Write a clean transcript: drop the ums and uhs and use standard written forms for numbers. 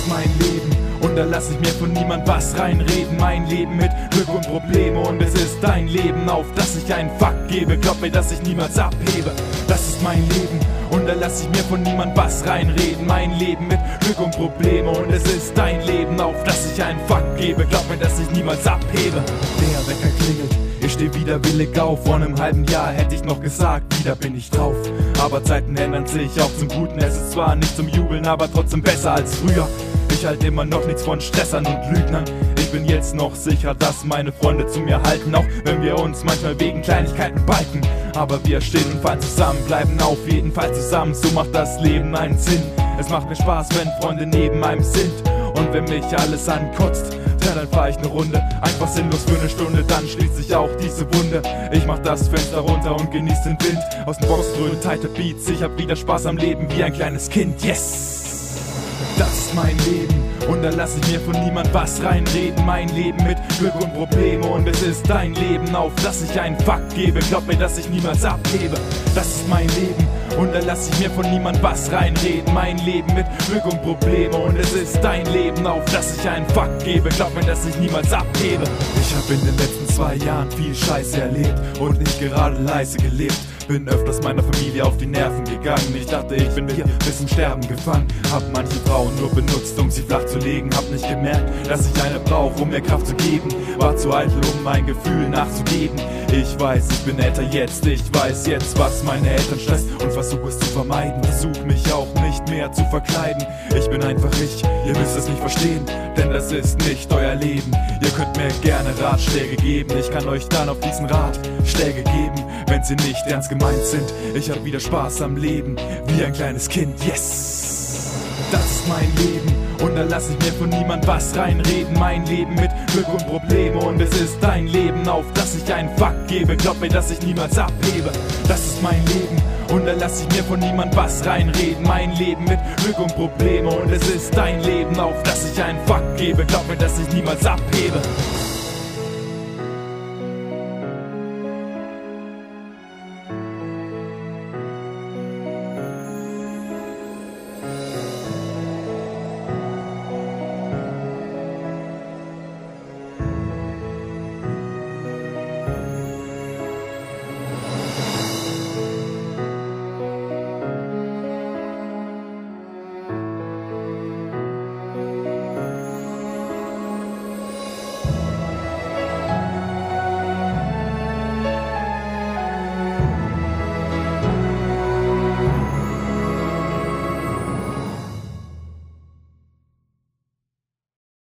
ist mein Leben und da lass ich mir von niemand was reinreden. Mein Leben mit Glück und Probleme und es ist dein Leben, auf das ich einen Fuck gebe. Glaub mir, dass ich niemals abhebe. Das ist mein Leben und da lass ich mir von niemand was reinreden. Mein Leben mit Glück und Probleme und es ist dein Leben, auf das ich einen Fuck gebe. Glaub mir, dass ich niemals abhebe. Der Wecker klingelt, ich steh wieder willig auf. Vor einem halben Jahr hätte ich noch gesagt, wieder bin ich drauf. Aber Zeiten ändern sich auch zum Guten. Es ist zwar nicht zum Jubeln, aber trotzdem besser als früher. Ich halte immer noch nichts von Stressern und Lügnern. Ich bin jetzt noch sicher, dass meine Freunde zu mir halten, auch wenn wir uns manchmal wegen Kleinigkeiten balken. Aber wir stehen und fallen zusammen, bleiben auf jeden Fall zusammen. So macht das Leben einen Sinn. Es macht mir Spaß, wenn Freunde neben einem sind. Und wenn mich alles ankotzt, ja, dann fahr ich ne Runde, einfach sinnlos für ne Stunde, dann schließt sich auch diese Wunde. Ich mach das Fenster runter und genieß den Wind. Aus dem Boxgrün, tighte Beats, ich hab wieder Spaß am Leben wie ein kleines Kind, yes! Das ist mein Leben und da lass ich mir von niemand was reinreden. Mein Leben mit Glück und Probleme und es ist dein Leben, auf das ich einen Fuck gebe. Glaub mir, dass ich niemals abhebe. Das ist mein Leben und da lass ich mir von niemand was reinreden. Mein Leben mit Glück und Probleme und es ist dein Leben, auf das ich einen Fuck gebe. Glaub mir, dass ich niemals abhebe. Ich hab in den letzten 2 Jahren viel Scheiße erlebt und nicht gerade leise gelebt. Bin öfters meiner Familie auf die Nerven gegangen. Ich dachte, ich bin hier bis zum Sterben gefangen. Hab manche Frauen nur benutzt, um sie flach zu legen. Hab nicht gemerkt, dass ich eine brauch, um mir Kraft zu geben. War zu eitel, um mein Gefühl nachzugeben. Ich weiß, ich bin älter jetzt. Ich weiß jetzt, was meine Eltern stresst und versuche es zu vermeiden. Versuch mich auch nicht mehr zu verkleiden. Ich bin einfach ich, ihr müsst es nicht verstehen, denn das ist nicht euer Leben. Ihr könnt mir gerne Ratschläge geben. Ich kann euch dann auf diesen Ratschläge geben, wenn sie nicht ernst gemeint sind. Ich hab wieder Spaß am Leben, wie ein kleines Kind, yes! Das ist mein Leben und da lass ich mir von niemand was reinreden. Mein Leben mit Glück und Probleme und es ist dein Leben, auf das ich einen Fuck gebe. Glaub mir, dass ich niemals abhebe. Das ist mein Leben und da lass ich mir von niemand was reinreden. Mein Leben mit Glück und Probleme und es ist dein Leben, auf das ich einen Fuck gebe. Glaub mir, dass ich niemals abhebe.